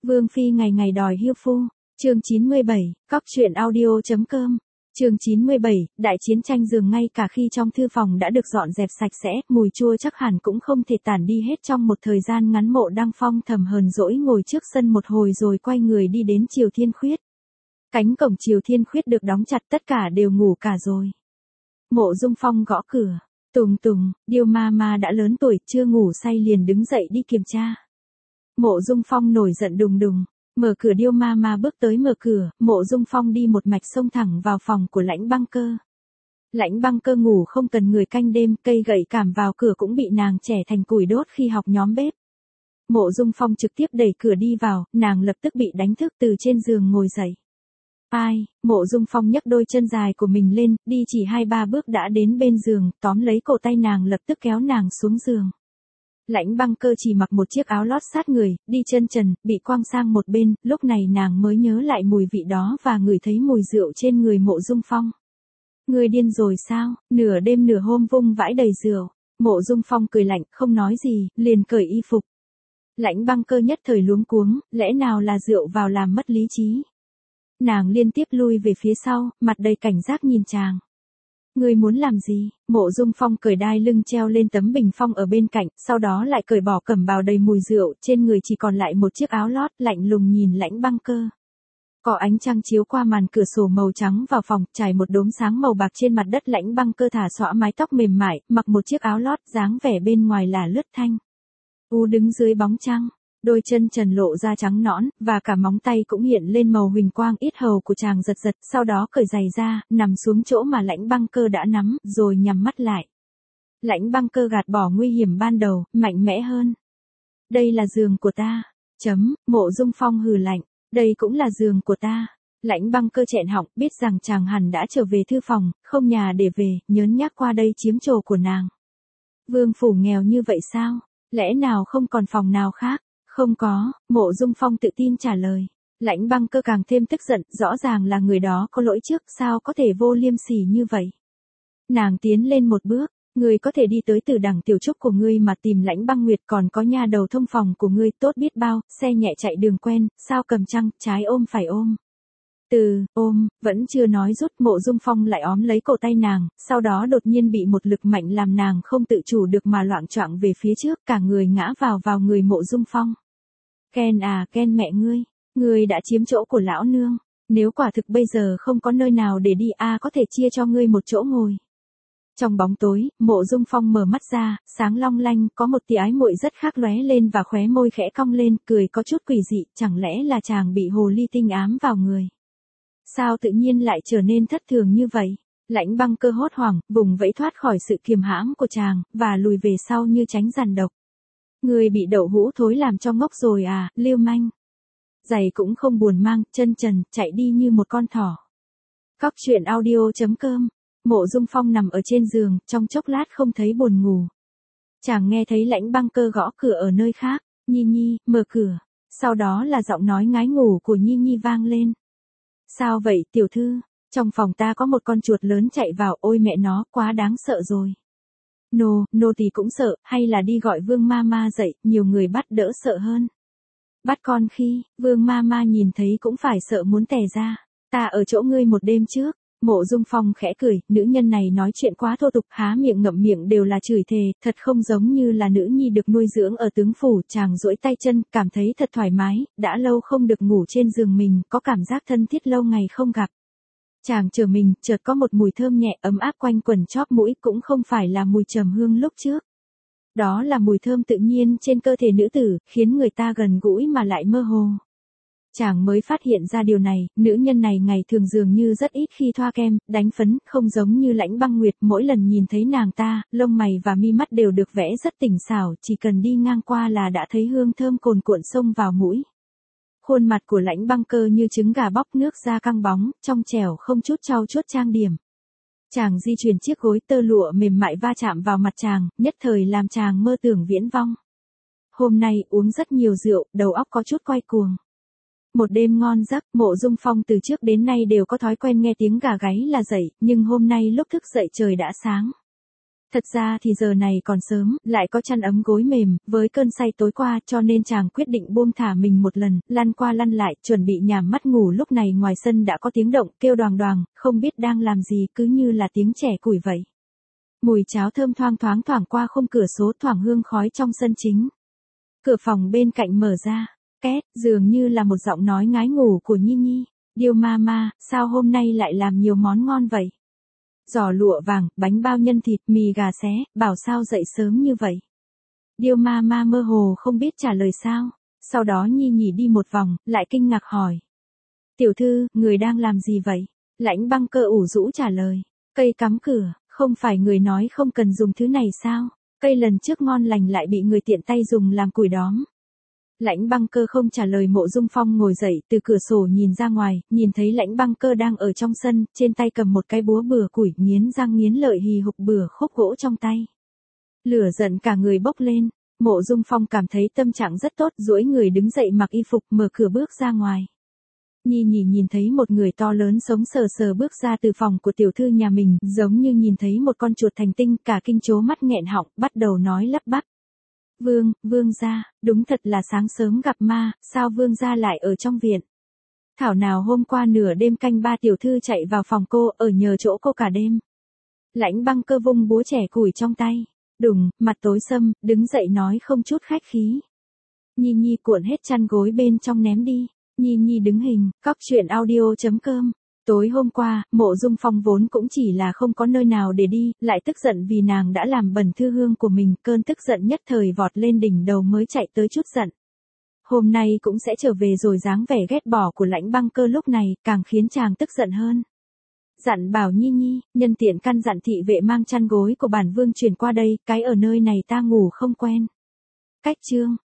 Vương Phi ngày ngày đòi hiêu phu. Chương 97, cóc truyện audio.com. Chương 97, đại chiến tranh giường ngay cả khi trong thư phòng đã được dọn dẹp sạch sẽ, mùi chua chắc hẳn cũng không thể tản đi hết trong một thời gian ngắn. Mộ Đăng Phong thầm hờn dỗi ngồi trước sân một hồi rồi quay người đi đến Triều Thiên Khuyết. Cánh cổng Triều Thiên Khuyết được đóng chặt, tất cả đều ngủ cả rồi. Mộ Dung Phong gõ cửa. Tùng Tùng, Điêu ma ma đã lớn tuổi, chưa ngủ say liền đứng dậy đi kiểm tra. Mộ Dung Phong nổi giận đùng đùng, mở cửa. Điêu ma ma bước tới mở cửa, Mộ Dung Phong đi một mạch xông thẳng vào phòng của Lãnh Băng Cơ. Lãnh Băng Cơ ngủ không cần người canh đêm, cây gậy cảm vào cửa cũng bị nàng trẻ thành củi đốt khi học nhóm bếp. Mộ Dung Phong trực tiếp đẩy cửa đi vào, nàng lập tức bị đánh thức từ trên giường ngồi dậy. Ai, Mộ Dung Phong nhấc đôi chân dài của mình lên, đi chỉ 2-3 bước đã đến bên giường, tóm lấy cổ tay nàng lập tức kéo nàng xuống giường. Lãnh Băng Cơ chỉ mặc một chiếc áo lót sát người, đi chân trần, bị quăng sang một bên, lúc này nàng mới nhớ lại mùi vị đó và ngửi thấy mùi rượu trên người Mộ Dung Phong. Ngươi điên rồi sao, nửa đêm nửa hôm vung vãi đầy rượu. Mộ Dung Phong cười lạnh, không nói gì, liền cởi y phục. Lãnh Băng Cơ nhất thời luống cuống, lẽ nào là rượu vào làm mất lý trí. Nàng liên tiếp lui về phía sau, mặt đầy cảnh giác nhìn chàng. Ngươi muốn làm gì? Mộ Dung Phong cởi đai lưng treo lên tấm bình phong ở bên cạnh, sau đó lại cởi bỏ cẩm bào đầy mùi rượu, trên người chỉ còn lại một chiếc áo lót, lạnh lùng nhìn Lãnh Băng Cơ. Có ánh trăng chiếu qua màn cửa sổ màu trắng vào phòng, trải một đốm sáng màu bạc trên mặt đất. Lãnh Băng Cơ thả xõa mái tóc mềm mại, mặc một chiếc áo lót, dáng vẻ bên ngoài là lướt thanh. Đứng dưới bóng trăng. Đôi chân trần lộ ra trắng nõn, và cả móng tay cũng hiện lên màu huỳnh quang. Yết hầu của chàng giật giật, sau đó cởi giày ra, nằm xuống chỗ mà Lãnh Băng Cơ đã nắm, rồi nhắm mắt lại. Lãnh Băng Cơ gạt bỏ nguy hiểm ban đầu, mạnh mẽ hơn. Đây là giường của ta. Mộ Dung Phong hừ lạnh. Đây cũng là giường của ta. Lãnh Băng Cơ chẹn họng, biết rằng chàng hẳn đã trở về thư phòng, không nhà để về, nhớn nhác qua đây chiếm trồ của nàng. Vương phủ nghèo như vậy sao? Lẽ nào không còn phòng nào khác? Không có, Mộ Dung Phong tự tin trả lời. Lãnh Băng Cơ càng thêm tức giận, rõ ràng là người đó có lỗi trước, sao có thể vô liêm sỉ như vậy. Nàng tiến lên một bước, ngươi có thể đi tới Tử Đằng tiểu trúc của ngươi mà tìm Lãnh Băng Nguyệt, còn có nha đầu thông phòng của ngươi tốt biết bao, xe nhẹ chạy đường quen, sao cầm trăng, trái ôm phải ôm. Ôm, vẫn chưa nói rút, Mộ Dung Phong lại óm lấy cổ tay nàng, sau đó đột nhiên bị một lực mạnh làm nàng không tự chủ được mà loạng choạng về phía trước, cả người ngã vào người Mộ Dung Phong. Ken mẹ ngươi đã chiếm chỗ của lão nương, nếu quả thực bây giờ không có nơi nào để đi có thể chia cho ngươi một chỗ ngồi. Trong bóng tối, Mộ Dung Phong mở mắt ra, sáng long lanh, có một tia ái muội rất khác lóe lên và khóe môi khẽ cong lên, cười có chút quỷ dị, chẳng lẽ là chàng bị hồ ly tinh ám vào người. Sao tự nhiên lại trở nên thất thường như vậy? Lãnh Băng Cơ hốt hoảng, vùng vẫy thoát khỏi sự kiềm hãm của chàng, và lùi về sau như tránh giàn độc. Ngươi bị đậu hũ thối làm cho ngốc rồi à, lưu manh. Giày cũng không buồn mang, chân trần, chạy đi như một con thỏ. Cóc truyện audio.com. Mộ Dung Phong nằm ở trên giường, trong chốc lát không thấy buồn ngủ. Chàng nghe thấy Lãnh Băng Cơ gõ cửa ở nơi khác, Nhi, mở cửa. Sau đó là giọng nói ngái ngủ của Nhi vang lên. Sao vậy tiểu thư, trong phòng ta có một con chuột lớn chạy vào, ôi mẹ nó, quá đáng sợ rồi. Nô tỳ cũng sợ, hay là đi gọi Vương ma ma dậy, nhiều người bắt đỡ sợ hơn. Bắt con khi, Vương ma ma nhìn thấy cũng phải sợ muốn tè ra. Ta ở chỗ ngươi một đêm trước. Mộ Dung Phong khẽ cười, nữ nhân này nói chuyện quá thô tục, há miệng ngậm miệng đều là chửi thề, thật không giống như là nữ nhi được nuôi dưỡng ở tướng phủ. Chàng duỗi tay chân, cảm thấy thật thoải mái, đã lâu không được ngủ trên giường mình, có cảm giác thân thiết lâu ngày không gặp. Chàng trở mình, chợt có một mùi thơm nhẹ ấm áp quanh quẩn chóp mũi, cũng không phải là mùi trầm hương lúc trước. Đó là mùi thơm tự nhiên trên cơ thể nữ tử, khiến người ta gần gũi mà lại mơ hồ. Chàng mới phát hiện ra điều này, nữ nhân này ngày thường dường như rất ít khi thoa kem, đánh phấn, không giống như Lãnh Băng Nguyệt, mỗi lần nhìn thấy nàng ta, lông mày và mi mắt đều được vẽ rất tinh xảo, chỉ cần đi ngang qua là đã thấy hương thơm cồn cuộn xông vào mũi. Khuôn mặt của Lãnh Băng Cơ như trứng gà bóc nước ra căng bóng, trong trẻo không chút trau chuốt trang điểm. Chàng di chuyển chiếc gối tơ lụa mềm mại va chạm vào mặt chàng, nhất thời làm chàng mơ tưởng viễn vong. Hôm nay uống rất nhiều rượu, đầu óc có chút quay cuồng. Một đêm ngon giấc, Mộ Dung Phong từ trước đến nay đều có thói quen nghe tiếng gà gáy là dậy, nhưng hôm nay lúc thức dậy trời đã sáng. Thật ra thì giờ này còn sớm, lại có chăn ấm gối mềm, với cơn say tối qua cho nên chàng quyết định buông thả mình một lần, lăn qua lăn lại, chuẩn bị nhắm mắt ngủ. Lúc này ngoài sân đã có tiếng động, kêu đoàng đoàng, không biết đang làm gì, cứ như là tiếng trẻ củi vậy. Mùi cháo thơm thoang thoảng qua khung cửa sổ, thoảng hương khói trong sân chính. Cửa phòng bên cạnh mở ra, két, dường như là một giọng nói ngái ngủ của Nhi Nhi. Điêu mama, sao hôm nay lại làm nhiều món ngon vậy? Giò lụa vàng, bánh bao nhân thịt, mì gà xé, bảo sao dậy sớm như vậy? Điêu mama mơ hồ không biết trả lời sao. Sau đó Nhi Nhi đi một vòng, lại kinh ngạc hỏi. Tiểu thư, người đang làm gì vậy? Lãnh Băng Cơ ủ rũ trả lời. Cây cắm cửa, không phải người nói không cần dùng thứ này sao? Cây lần trước ngon lành lại bị người tiện tay dùng làm củi đóm. Lãnh Băng Cơ không trả lời. Mộ Dung Phong ngồi dậy, từ cửa sổ nhìn ra ngoài, nhìn thấy Lãnh Băng Cơ đang ở trong sân, trên tay cầm một cái búa bừa củi, nghiến răng nghiến lợi hì hục bừa khúc gỗ trong tay. Lửa giận cả người bốc lên, Mộ Dung Phong cảm thấy tâm trạng rất tốt, duỗi người đứng dậy mặc y phục, mở cửa bước ra ngoài. Nhi Nhi nhìn thấy một người to lớn sống sờ sờ bước ra từ phòng của tiểu thư nhà mình, giống như nhìn thấy một con chuột thành tinh, cả kinh trố mắt nghẹn họng, bắt đầu nói lắp bắp. Vương gia, đúng thật là sáng sớm gặp ma, sao vương gia lại ở trong viện? Thảo nào hôm qua nửa đêm canh ba tiểu thư chạy vào phòng cô, ở nhờ chỗ cô cả đêm. Lãnh Băng Cơ vung búa chẻ củi trong tay, đùng, mặt tối sầm, đứng dậy nói không chút khách khí. Nhi Nhi cuộn hết chăn gối bên trong ném đi. Nhi Nhi đứng hình, coctruyện.audio.com. Tối hôm qua, Mộ Dung Phong vốn cũng chỉ là không có nơi nào để đi, lại tức giận vì nàng đã làm bẩn thư hương của mình, cơn tức giận nhất thời vọt lên đỉnh đầu mới chạy tới chút giận. Hôm nay cũng sẽ trở về rồi, dáng vẻ ghét bỏ của Lãnh Băng Cơ lúc này, càng khiến chàng tức giận hơn. Dặn bảo Nhi Nhi, nhân tiện căn dặn thị vệ mang chăn gối của bản vương chuyển qua đây, cái ở nơi này ta ngủ không quen. Cách chương